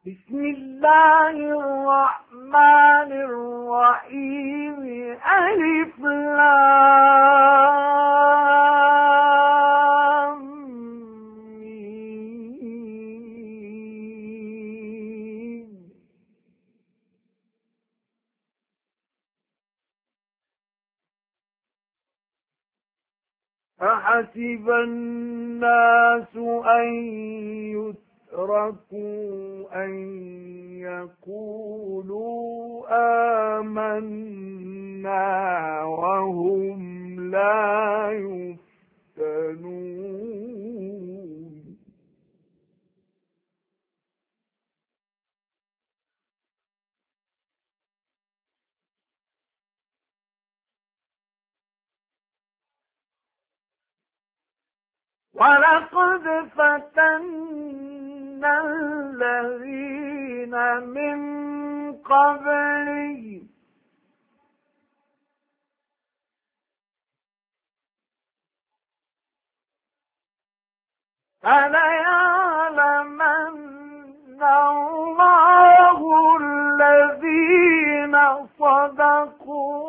بسم الله الرحمن الرحيم. ألف لام ميم. أحسب الناس أن يتركوا أن يقولوا آمنا وهم لا يفتنون. ولقد فتنا الذين من قبلهم فليعلمن الله الذين صدقوا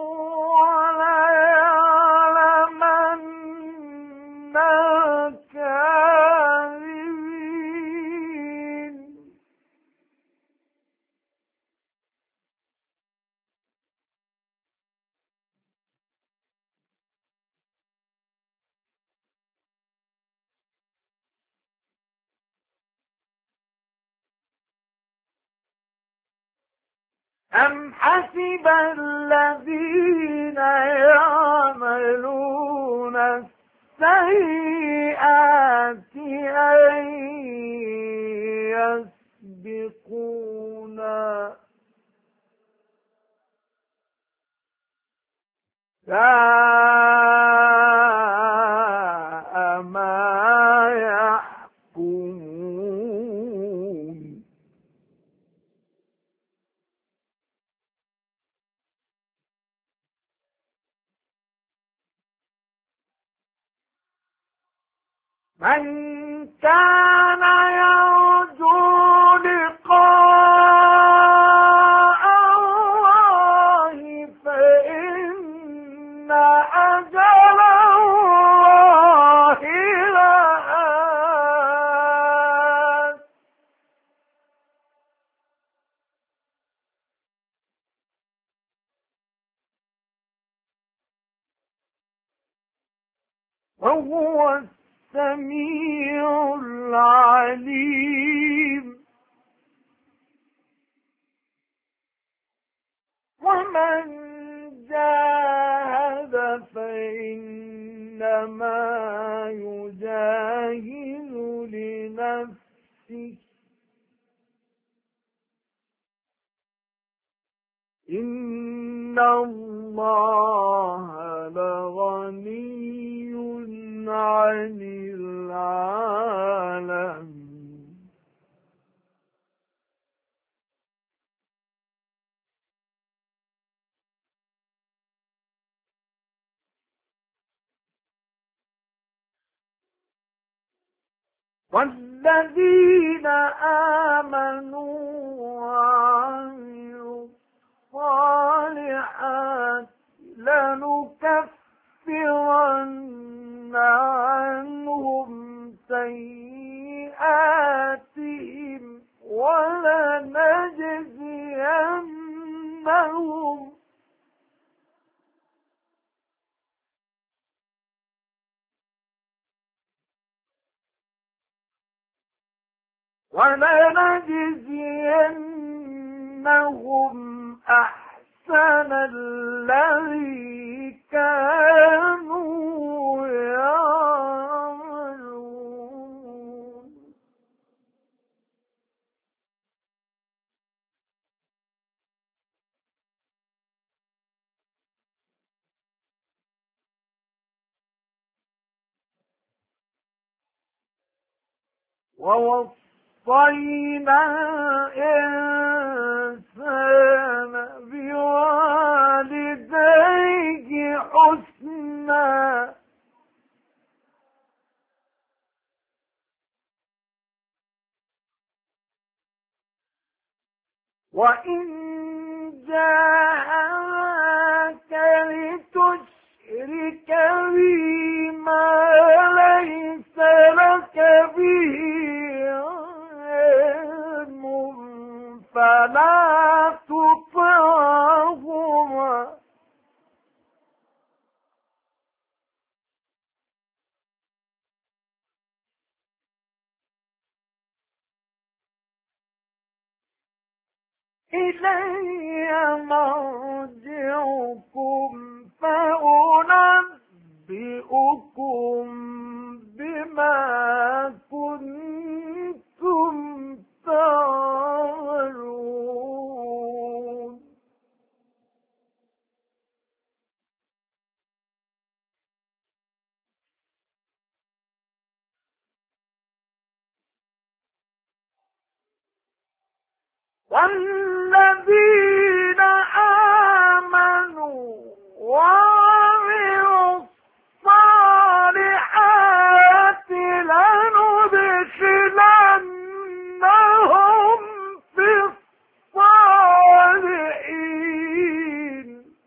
وليعلمن الكاذبين. أم حسب الذين يعملون السيئات أن يسبقونا ساء ما يحكمون. من كان يرجو لقاء الله فإن أجل الله لآت. وهو السميع العليم. ومن جاهد فإنما يجاهد لنفسه إن الله لغني عن العالمين. والذين آمنوا وعملوا الصالحات لنكفرن عنهم سيئاتهم ولنجزينهم أحسن الذي كانوا يعملون. ووصينا الإنسان بوالديه حسنا وإن جاءك لتشرك بي ما ليس لك به علم فلا تطعهما إلي مرجعكم فأنبئكم بما كنتم تعملون والذين آمنوا وعملوا الصالحات لندخلنهم في الصالحين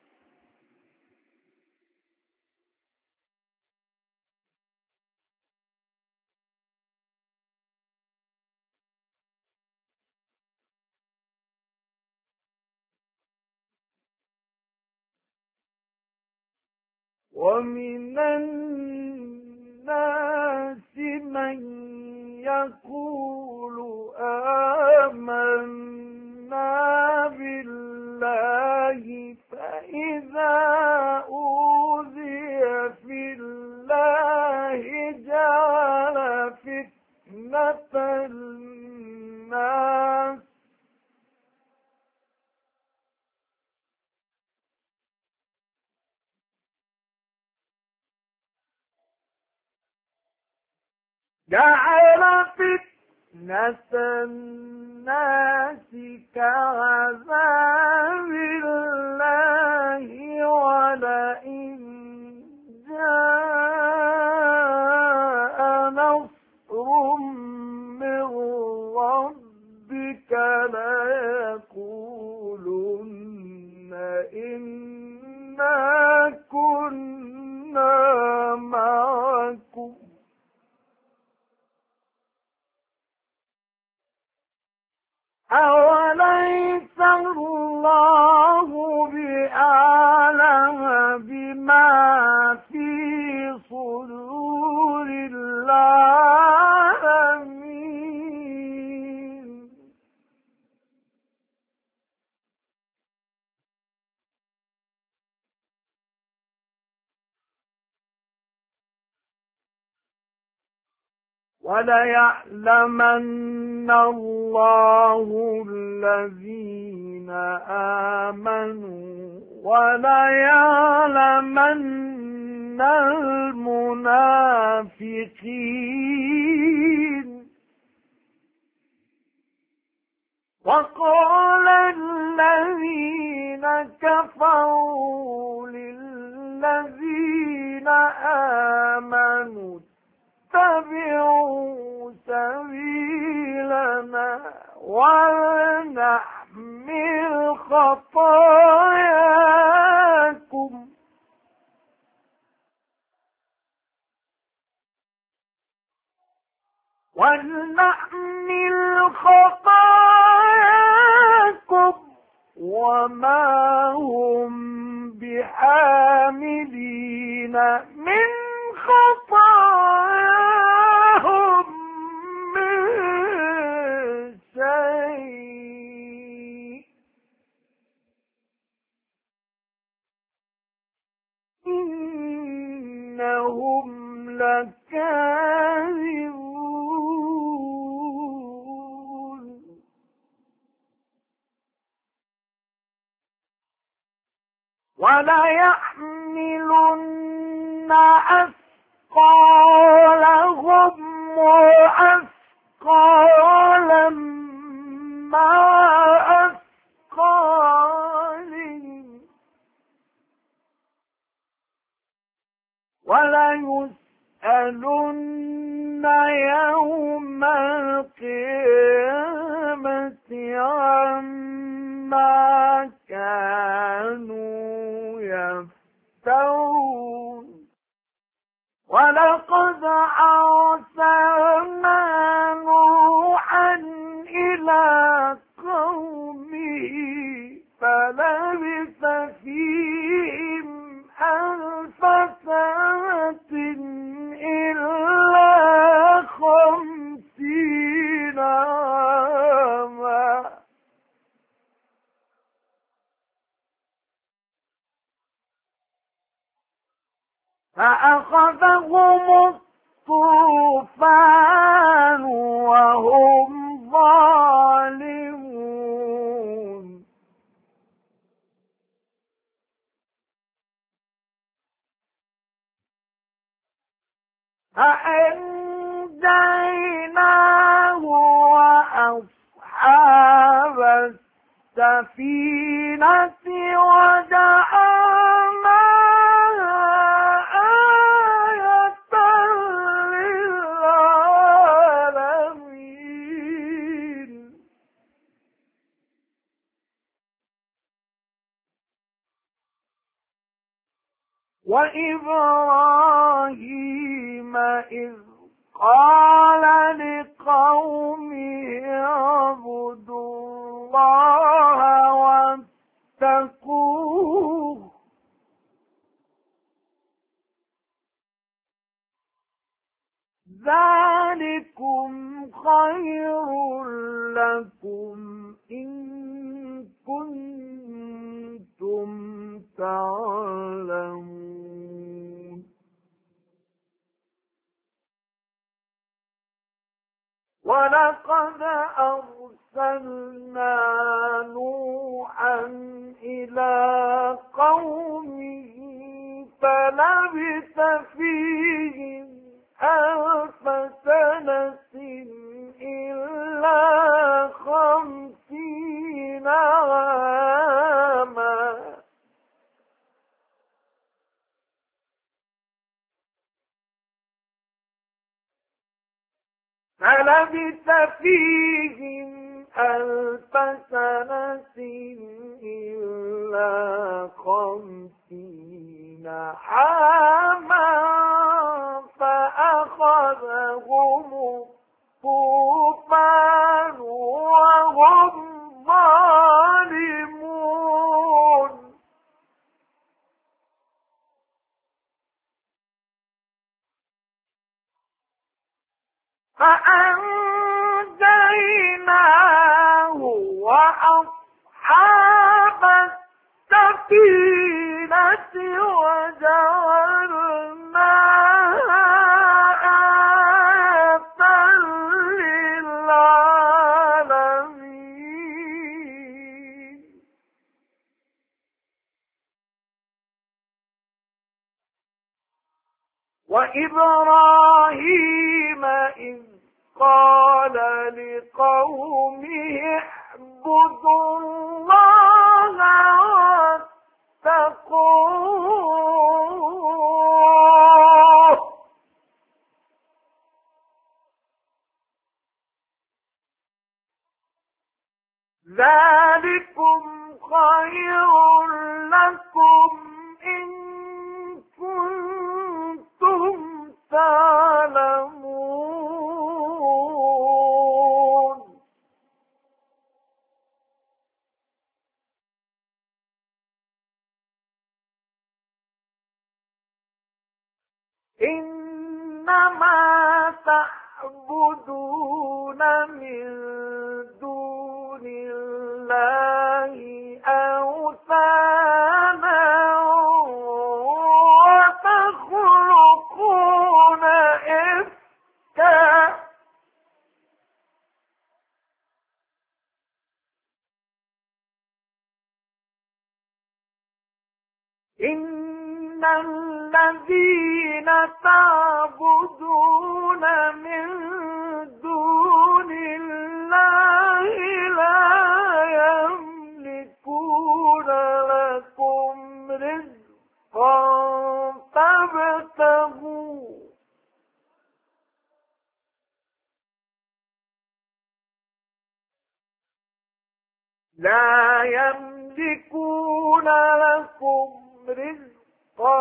ومن الناس من يقول آمنا بالله فإذا أوذي في الله جعل فتنة الناس كعذاب الله ولئن جاء نصر من ربك ليقولن إنا كنا معكم أوليس الله بأعلم بما في صدور العالمين وليعلمن الله الذين آمنوا وليعلمن المنافقين وقال الذين كفروا للذين آمنوا اتبعوا سبيلنا ولنحمل خطاياكم وما هم بحاملين من خطاياهم من شيء إنهم لكاذبون وليحملن أثقالهم وأثقالا مع أثقالهم وليسألن يوم القيامة عما إلى قومه فلبث فيهم 1000 سنة إلا 50 عاما فأخذهم الطوفان وهم ظالمون فأنجيناه وأصحاب السفينة وجعلناها آية للعالمين وإبراهيم إذ قال لقومه اعبدوا الله واتقوه ذلكم خير لكم إن كنتم تعلمون ولقد أرسلنا نوحا إلى قومه فلبث فيهم 1000 سنة إلا 50 عاما فلبث فيهم 1000 سنة إلا 50 عاما فأخذهم الطوفان وهم ظالمون فأنجيناه وأصحاب السفينة وجعلناها آية للعالمين وإبراهيم إذ قال لقومه اعبدوا الله واتقوه ذلكم خير لكم إن كنتم تعلمون إنما تعبدون من دون الله أوثانا وتخلقون إفكا إن الذين تعبدون من دون الله لا يملكون لكم رزقا فابتغوا لا يملكون لكم رزقا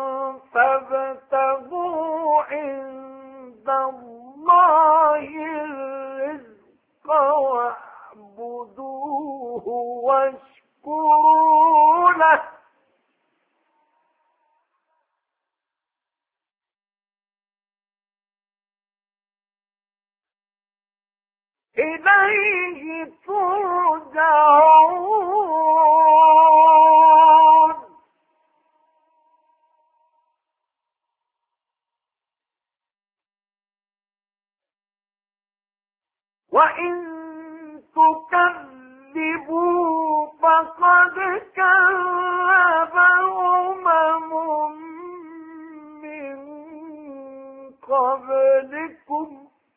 فابتغوا عند الله الرزق واشكروا له إليه ترجعون وإن تكذبوا فقد كذب أمم من قبلكم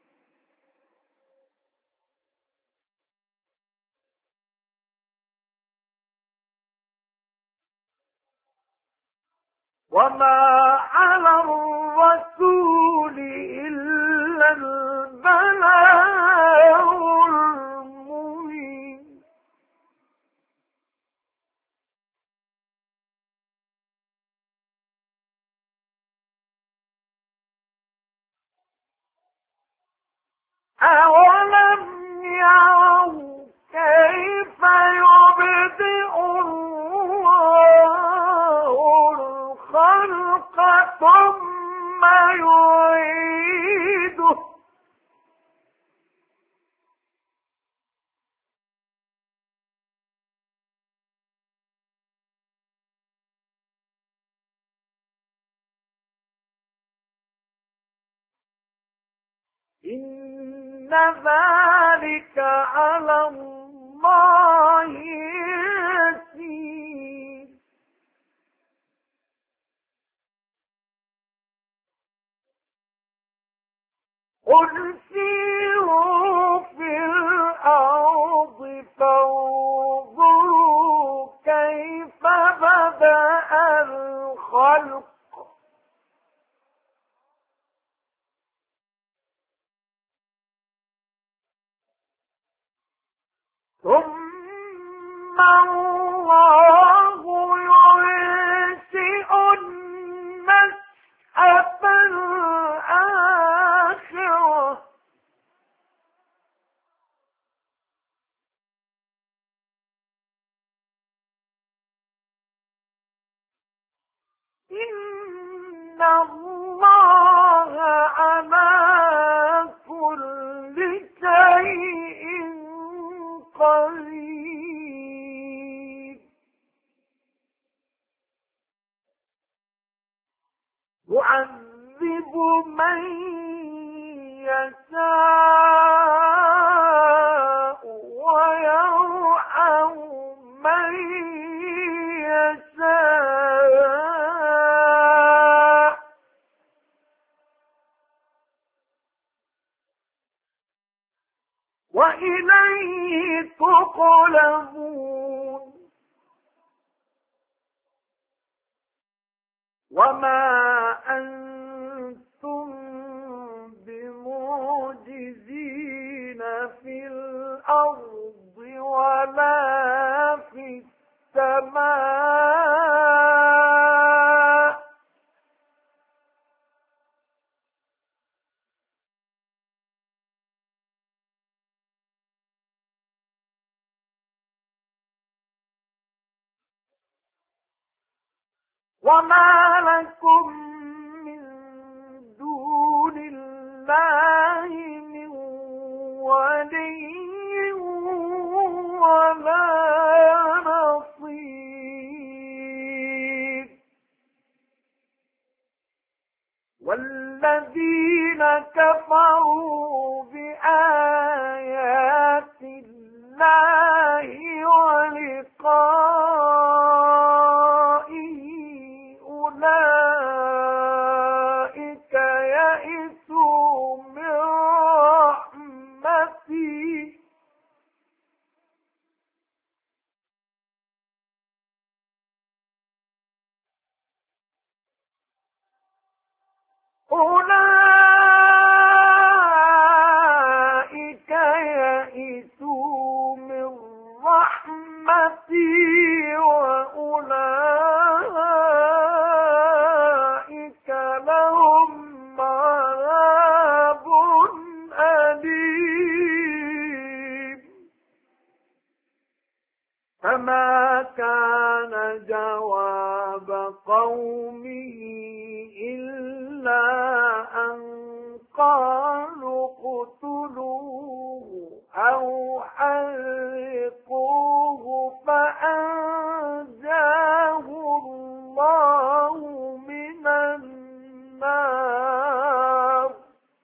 وما على الرسول إلا البلاغ المبين أولم يروا كيف يبدئ الله الخلق ثم يعيده إن ذلك على الله يسير قل سيروا في الأرض فانظروا كيف بدأ الخلق ثم الله ينشئ النشأة الآخرة إن الله على كل شيء قدير يعذب من يشاء ويرحم من يشاء وإليه تقلبون وما أنتم بمعجزين في الأرض ولا في السماء وما لكم من دون الله من ولي ولا نصير والذين كفروا بآيات الله ولقائه أولئك فما كان جواب قومه إلا أن قالوا اقتلوه أو حرقوه فأنجاه الله من النار.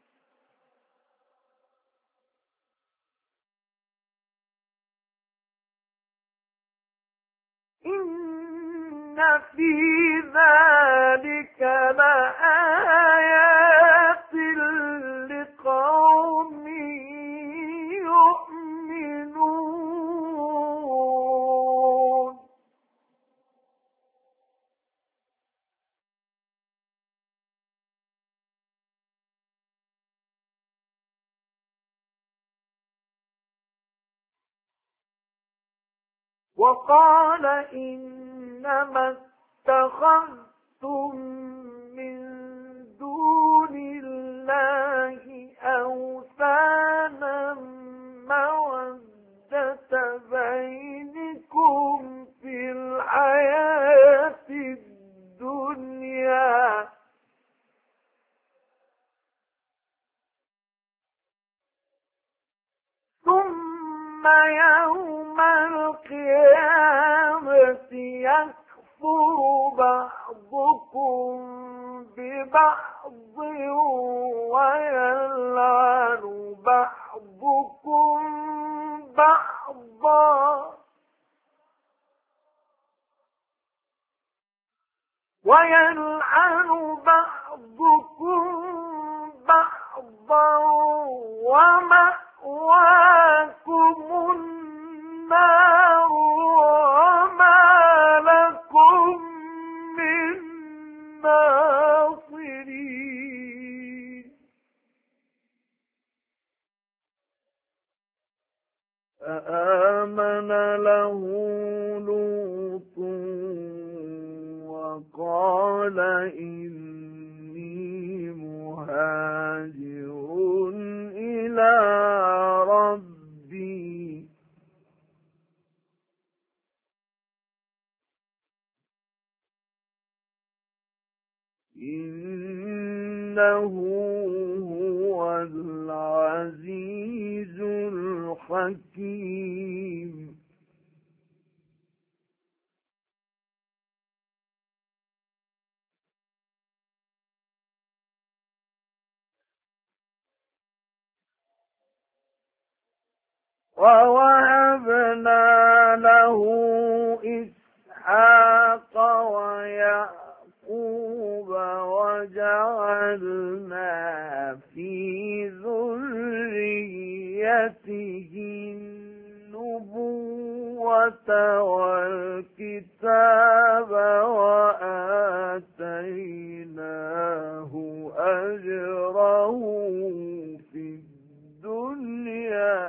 إن في ذلك لآيات لقوم يؤمنون. وقال إنما اتخذتم من دون الله أوثانا مودة بينكم في الحياة الدنيا ثم يوم القيامة يكفر بعضكم ببعض ويلعن بعضكم بعضا ومأواكم النار وما لكم من ناصرين. فآمن له لوط وقال إني مهاجر إلى ربي إنه هو العزيز الحكيم. ووهبنا له إسحاق ويعقوب وجعلنا في ذريته النبوة والكتاب وآتيناه أجره في الدنيا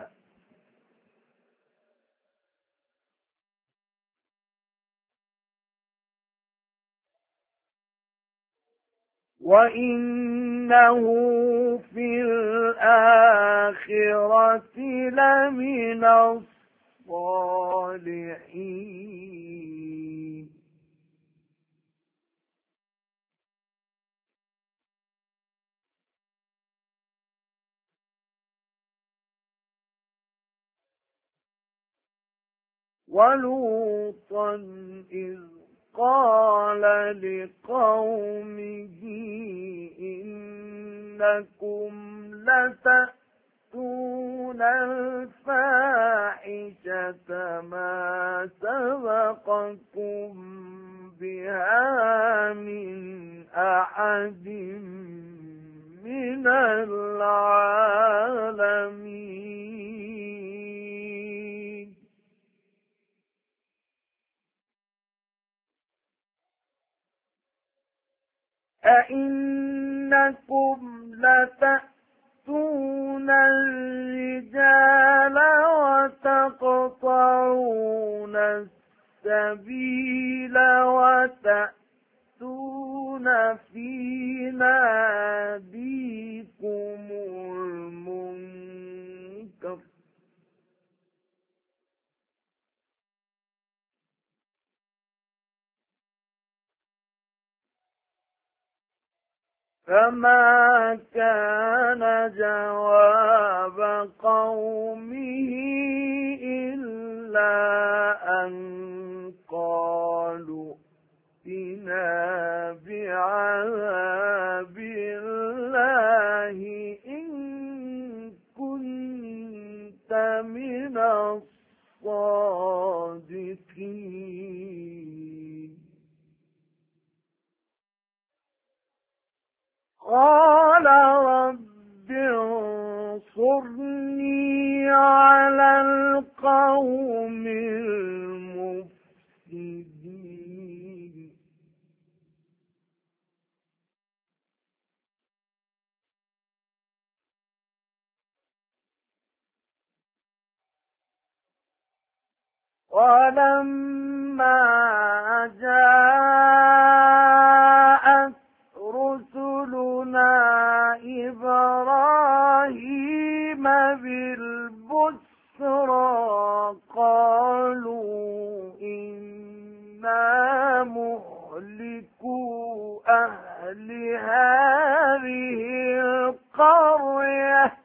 وإنه في الآخرة لمن الصالحين. ولوطا إذ قال لقومه إنكم لتأتون الفاحشة ما سبقكم بها من أحد من العالمين. أئنكم لتأتون الرجال وتقطعون السبيل وتأتون في ناديكم المنكر فما كان جواب قومه إلا أن قالوا ائتنا بعذاب الله إن كنت من الصادقين. قال رب انصرني على القوم المفسدين. ولما جاءت رسلنا إبراهيم بالبشرى قالوا إنا مهلكو أهل هذه القرية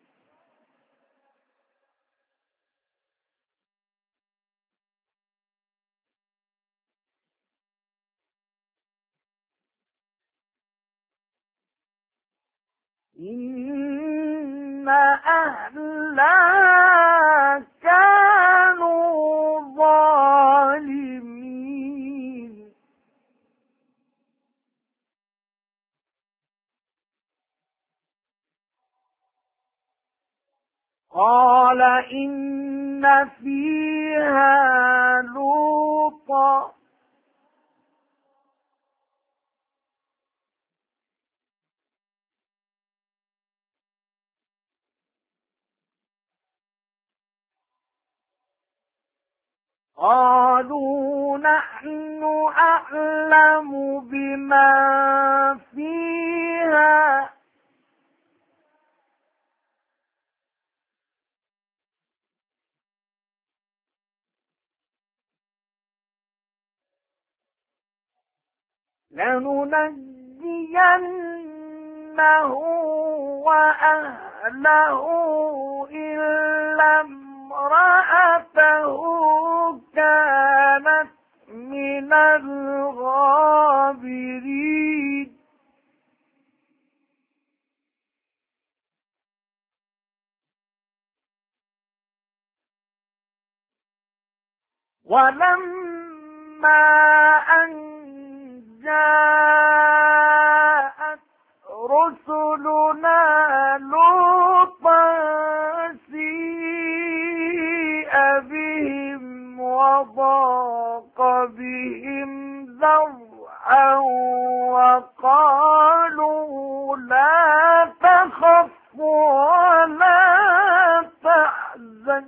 إن أهلها كانوا ظالمين. قال إن فيها لوطا قالوا نحن أعلم بما فيها لننجينه وأهله إلا امرأته كانت من الغابرين. ولما أن جاءت رسلنا لوطا سيء بهم وضاق بهم ذرعا وقالوا لا تخف ولا تحزن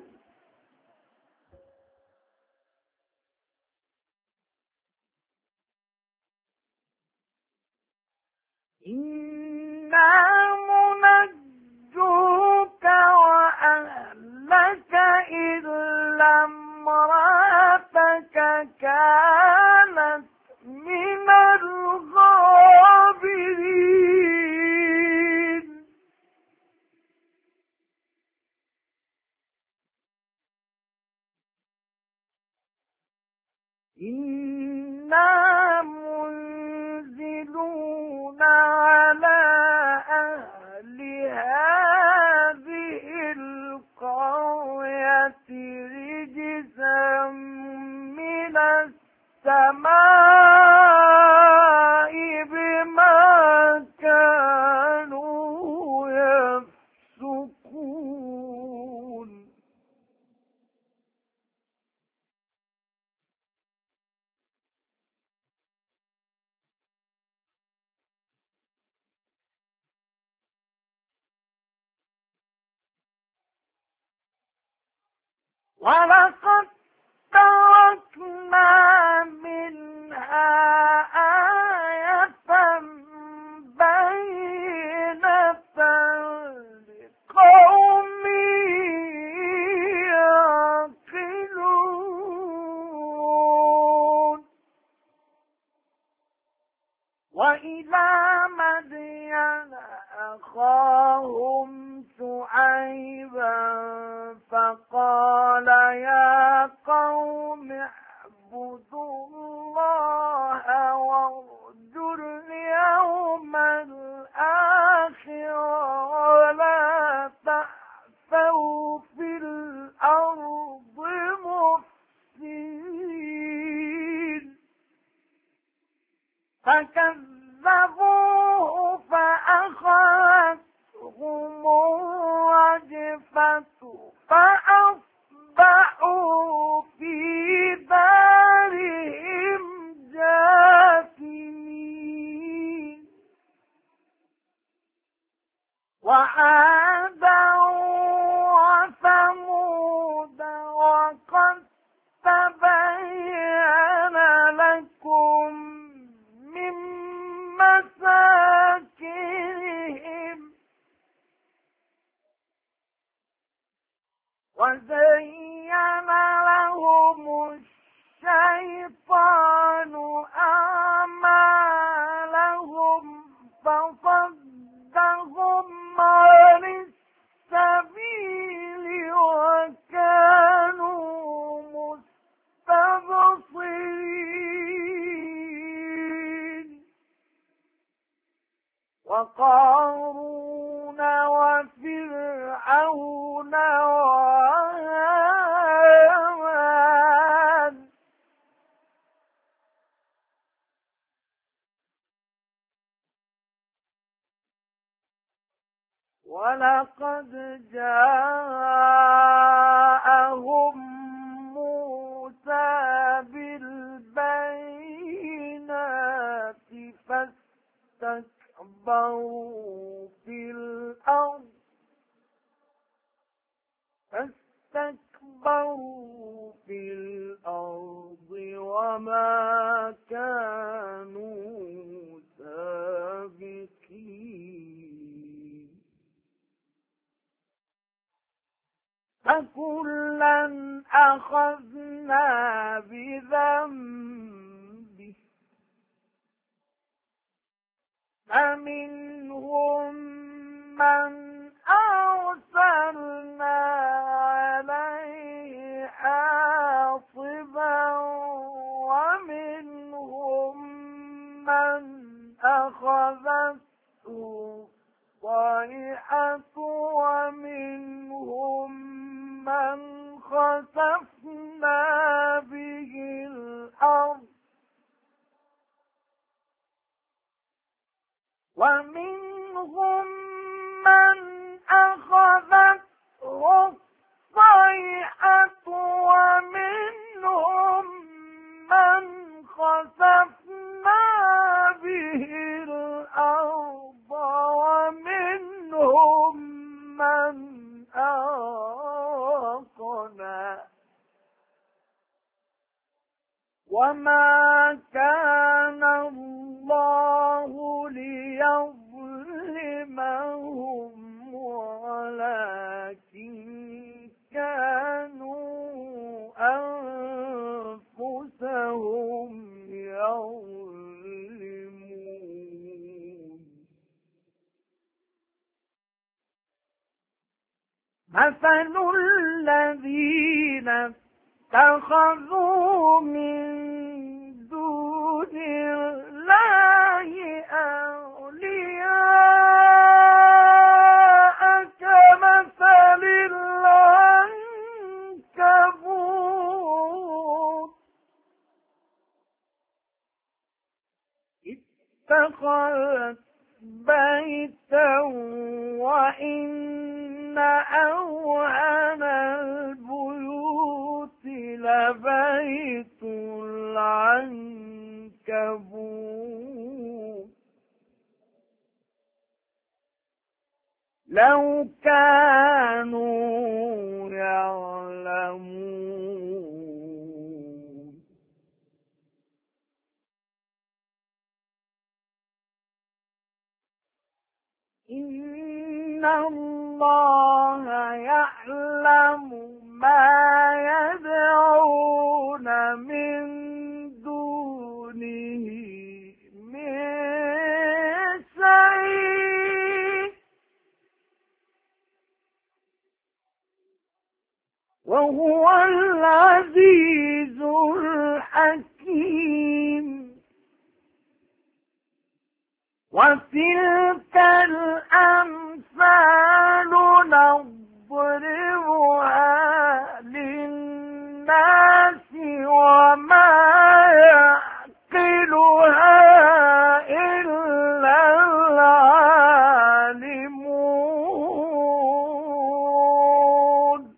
إنا منجوك وأهلك إلا امرأتك كانت من الغابرين. إنا منزلون على أهل هذه القرية رجزا من السماء بما كانوا يفسقون. ولقد تركنا منها آية بينة لقوم يعقلون. وإلى مدين ولقد جاءهم موسى بالبينات فاستكبروا في الأرض وما كانوا سابقين فكلا أخذنا بذنبه فمنهم من أرسلنا عليه حاصبا ومنهم من أخذته الصيحة ومنهم من خسفنا به الأرض ومنهم من أخذته الصيحة ومنهم من خسفنا به الأرض ومنهم من أغرقنا وما كان الله ليظلمهم ولكن كانوا أنفسهم يظلمون مثل الذين اتخذوا من دون الله أولياء كمثل العنكبوت اتخذت بيتا وإن أوهن البيوت لبيت العنكبوت لو كانوا يعلمون إن الله يعلم ما يدعون من دونه من شيء وهو العزيز الحكيم وتلك الأمثال نضربها للناس وما يعقلها إلا العالمون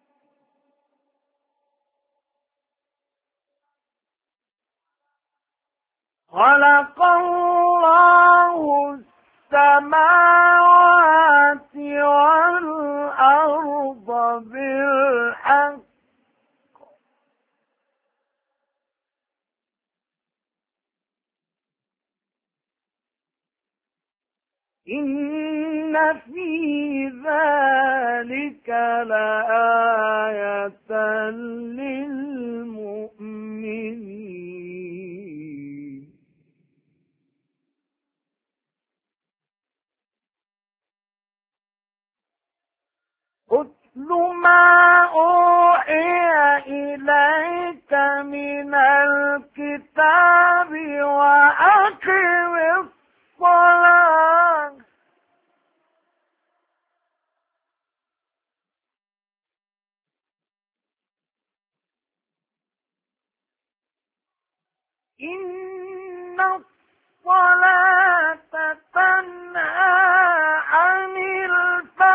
خلق الله السماوات والأرض بالحق إن في ذلك لآية للمؤمنين أتل ما أوحي إليك من الكتاب وأقم الصلاة إن الصلاة تنهى عن الفحشاء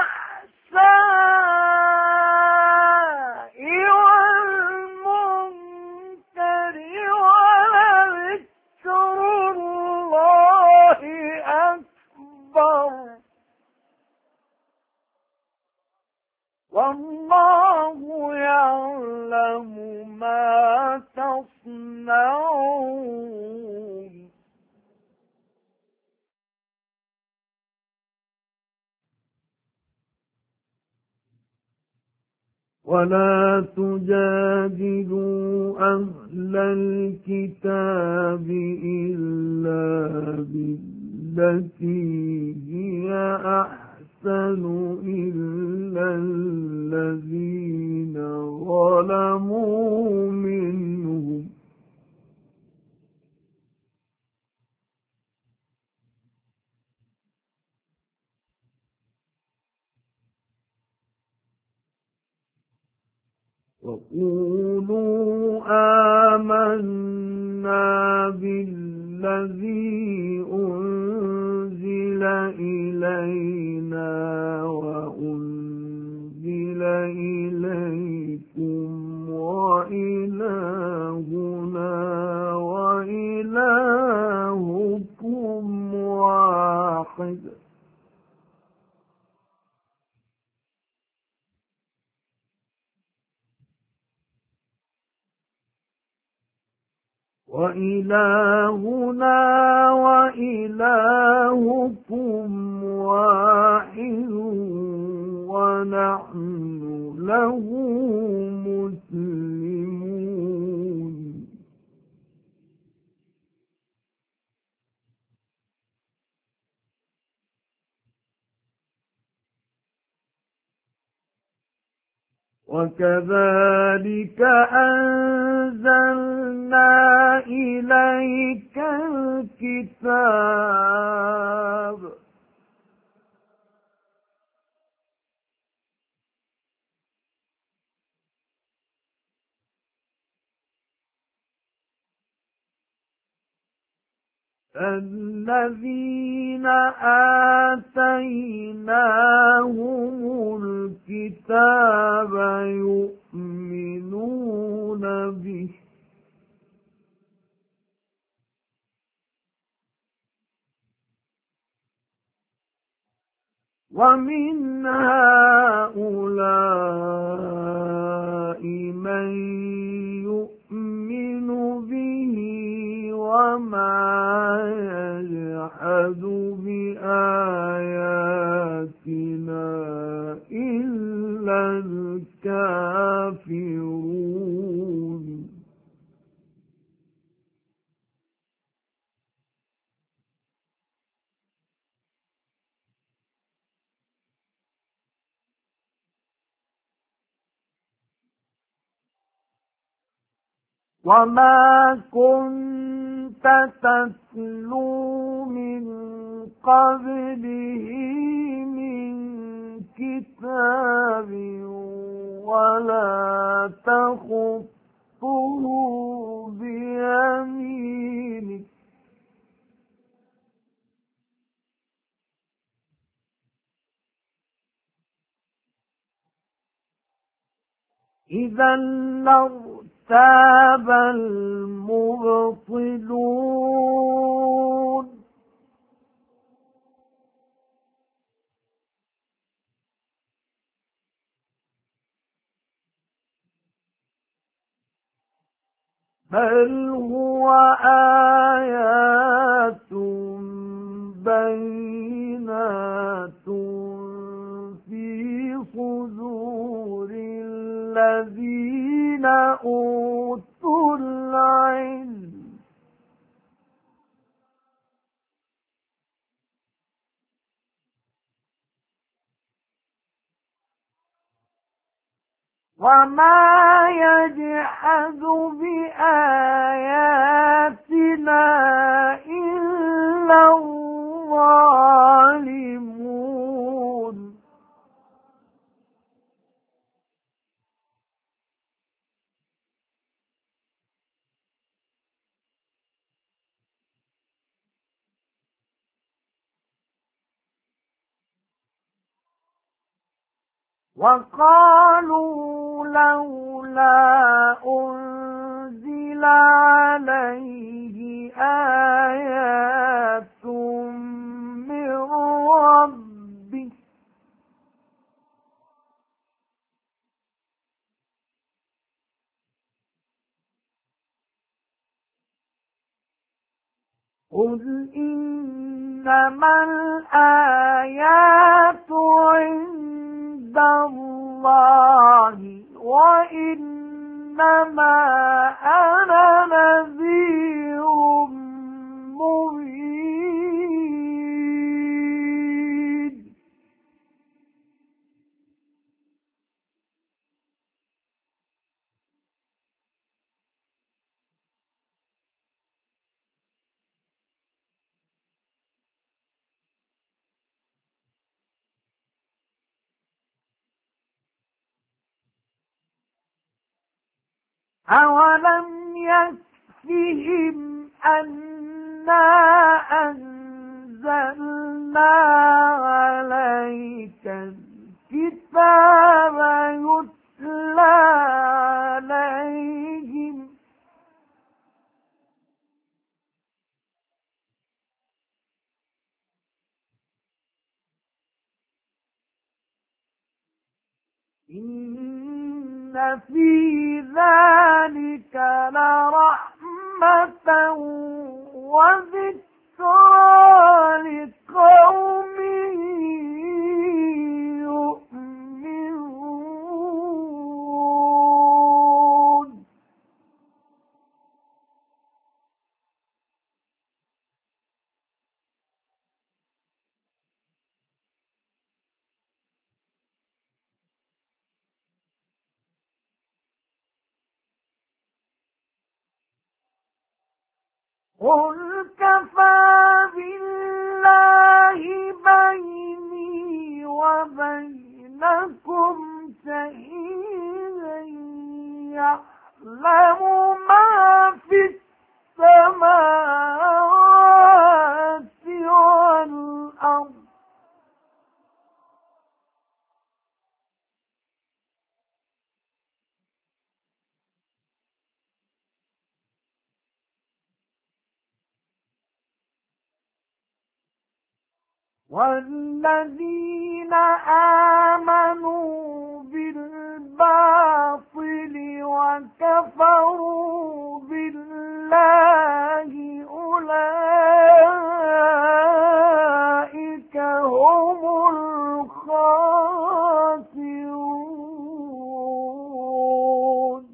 ولا تجادلوا أهل الكتاب إلا بالتي هي أحسن إلا الذين ظلموا منهم وقولوا آمنا بالذي أنزل إلينا وأنزل إليكم وإلهنا وإلهكم واحد وإلهنا وإلهكم واحد ونحن له مسلمون وكذلك أنزلنا إليك الكتاب الذين آتيناهم الكتاب يؤمنون به ومن هؤلاء من يؤمن به وما يجحد بآياتنا إلا الكافرون وما كنت تتلو من قبله من كتاب ولا تخطه بيمينك إذا لارتاب المبطلون بل هو آيات بينات في صدور الذين أوتوا العلم وما يجحد بآياتنا إلا الظالمون وقالوا لولا أنزل عليه آيات من ربه قل إنما الآيات عند الله وإنما أنا نذير مبين. أولم يكفهم أنا أنزلنا عليك الكتاب يتلى عليهم إن في ذلك لرحمة وذكرى لقوم يؤمنون. قل كفى بالله بيني وبينكم شهيدا يعلم ما في السماوات والأرض والذين آمنوا بالباطل وكفروا بالله أولئك هم الخاسرون.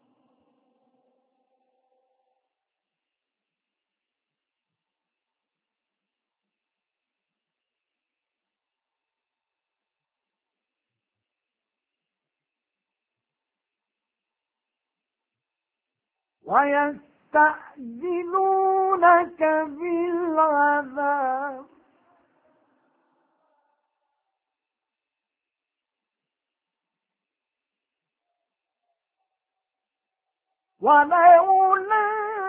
ويستعجلونك بالعذاب ولولا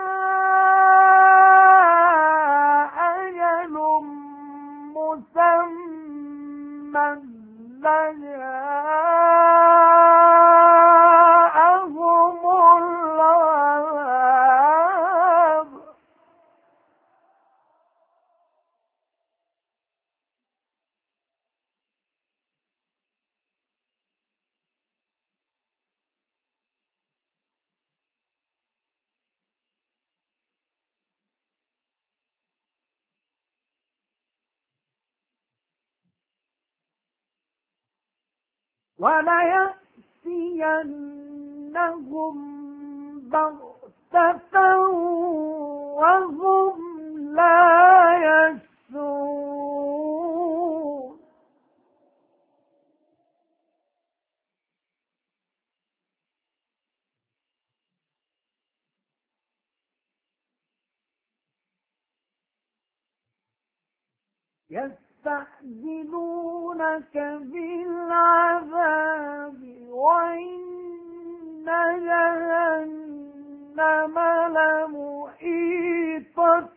أجل مسمى لجاءهم العذاب وليأتينهم بغتة وهم لا يشعرون. يستعجلونك بالعذاب وإن جهنم لمحيطة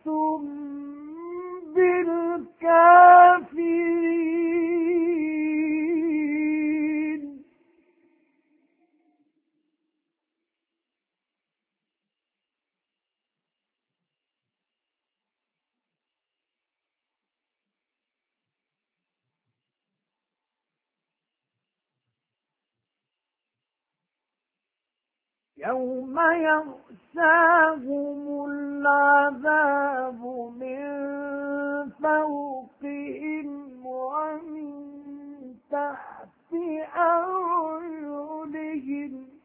بالكافرين. يوم يغشاهم العذاب من فوقهم ومن تحت أرجلهم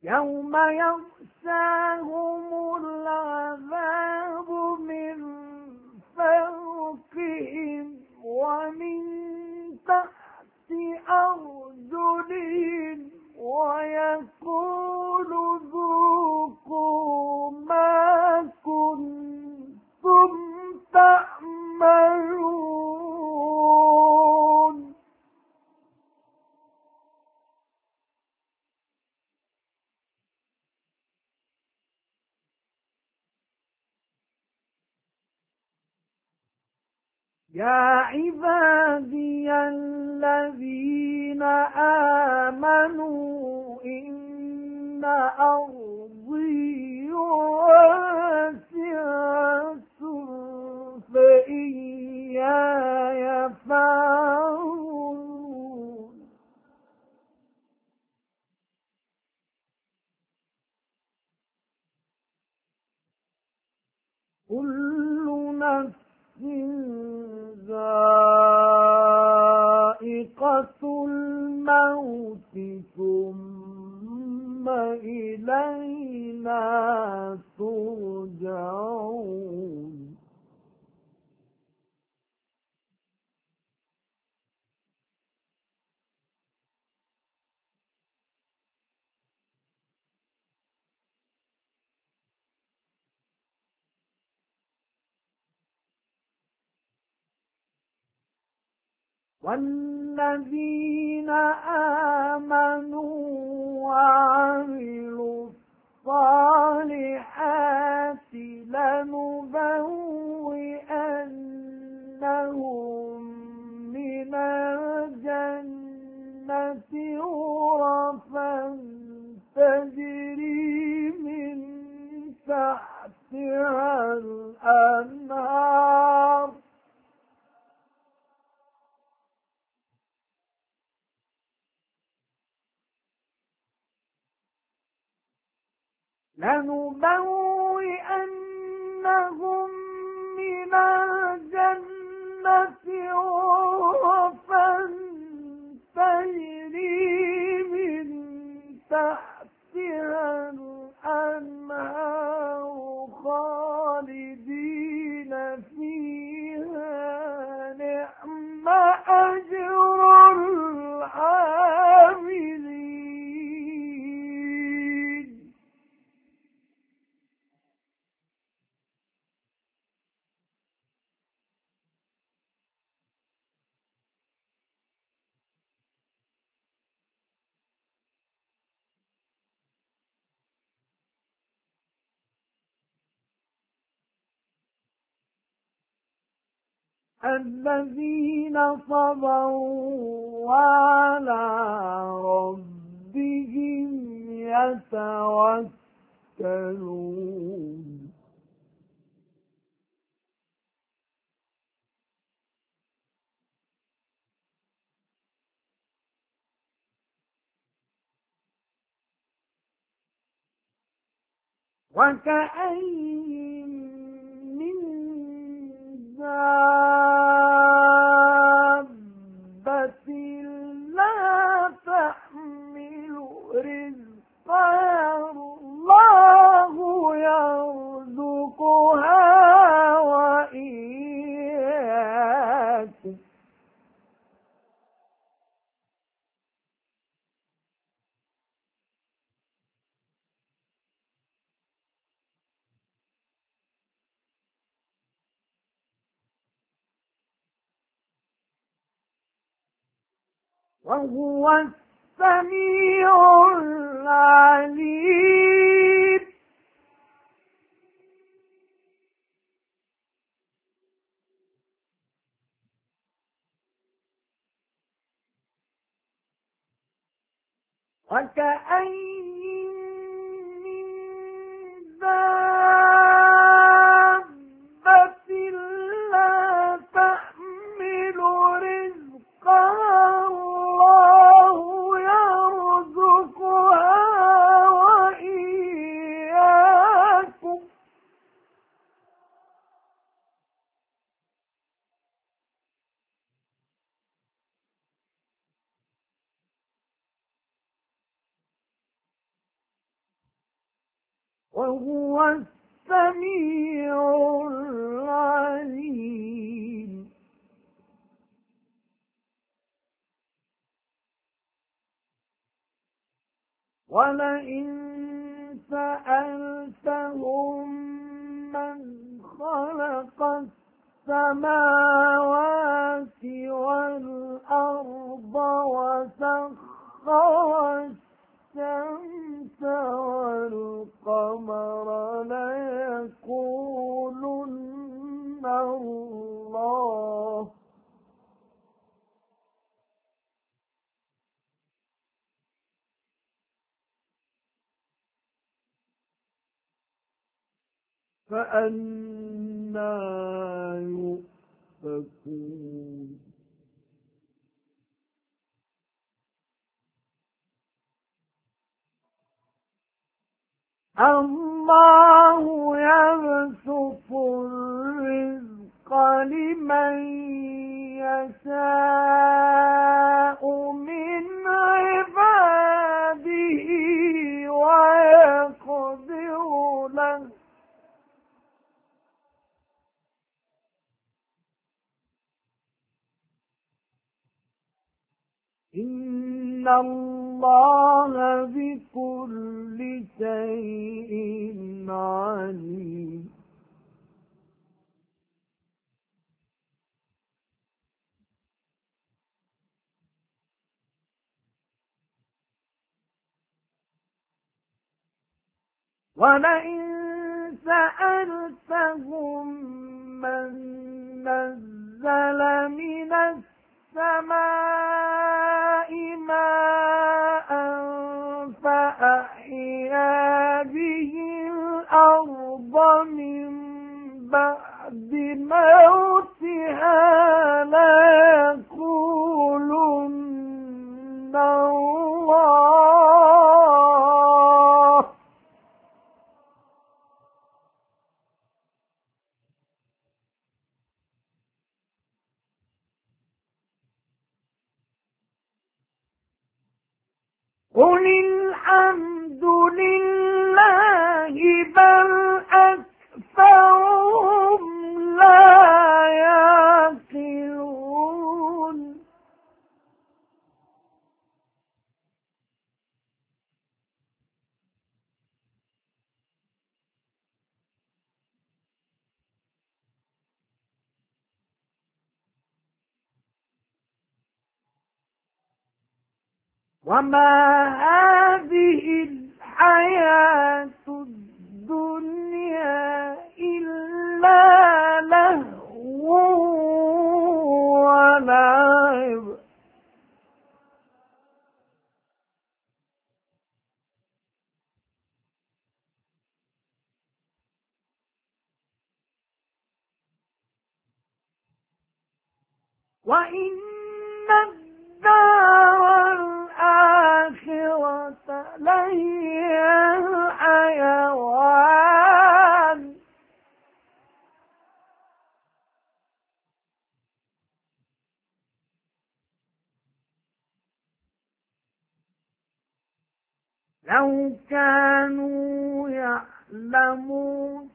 يوم يغشاهم العذاب من فوقهم ومن تحت أرجلهم ويقول ذوقوا ما كنتم تعملون. يا عبادي الذين آمنوا إن أرضي واسعة فإياي فاعبدون. كل نفس ذائقة الموت ثم إلينا ترجعون. والذين آمنوا وعملوا الصالحات لنبوئنهم من الجنة غرفا تجري من تحتها الأنهار لنبوئنهم من الجنة غرفا تجري من تحتها الأنهار خالدين فيها نعم أجر العاملين. الذين صبروا وعلى ربهم يتوكلون. وكأين من دابة لا تحمل رزقها الله يرزقها وإياكم. وهو السميع العليم. وكأين من دابة لا تحمل رزقها الله يرزقها وإياكم. وهو السميع العليم. ولئن سألتهم من خلق السماوات والأرض وسخر الشمس والقمر ليقولن الله. فأنى يؤفكون. الله يبسط الرزق لمن يشاء من عباده ويقدر له. إن الله بكل شيء عليم. ولئن سألتهم من نزل من السماء ماء فأحيا به الأرض من بعد موتها ليقولن الله. قل الحمد لله بل أكثرهم لا يعقلون. وما هذه الحياة الدنيا إلا لهو ولعب. وإن الدار الآخرة لهي الحيوان. لو كانوا يعلمون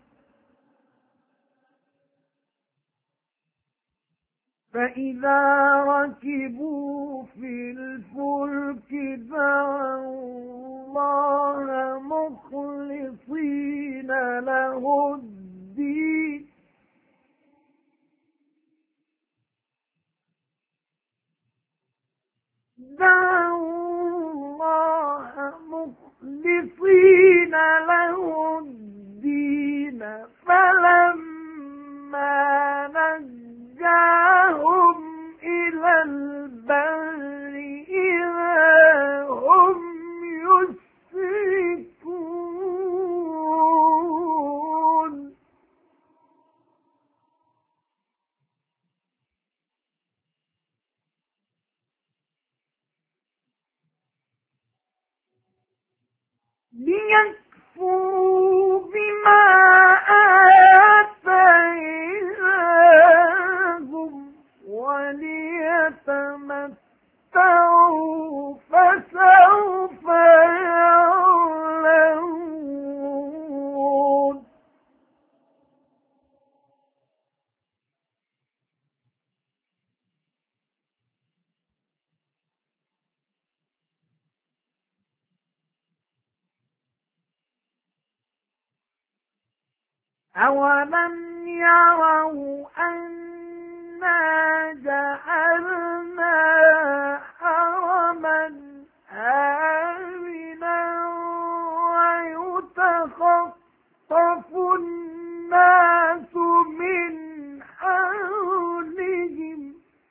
فإذا ركبوا في الفلك دعوا الله مخلصين له الدين فلما نجاهم إلى البر إذا هم يشركون. ليكفروا بما آتيناهم وليتمتعوا فسوف يعلمون. أولم يروا أنا جعلنا حرما آمنا ويتخطف الناس من حولهم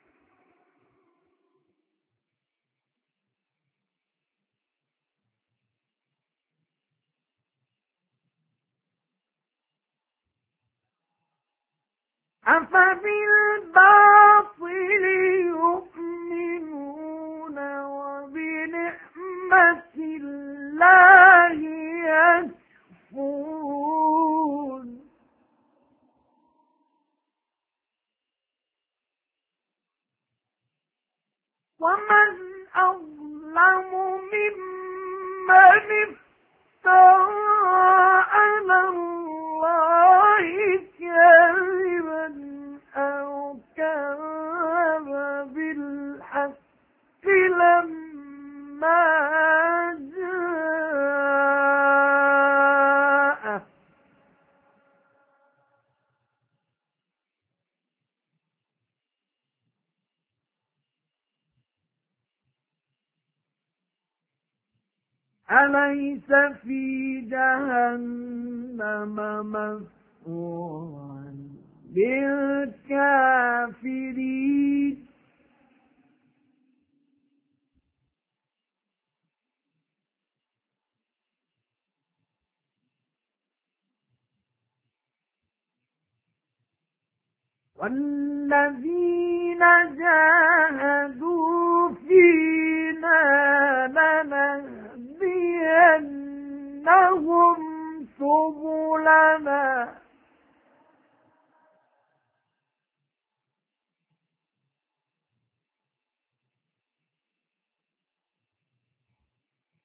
أفبالباطل يؤمنون وبنعمة الله يكفرون ومن أظلم ممن افترى على الله كذبا أو كذب بالحق لما جاءه أليس في جهنم مثوى للكافرين والذين جاهدوا فينا لنهدينهم سبلنا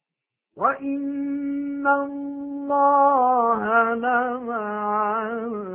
وإن الله لمع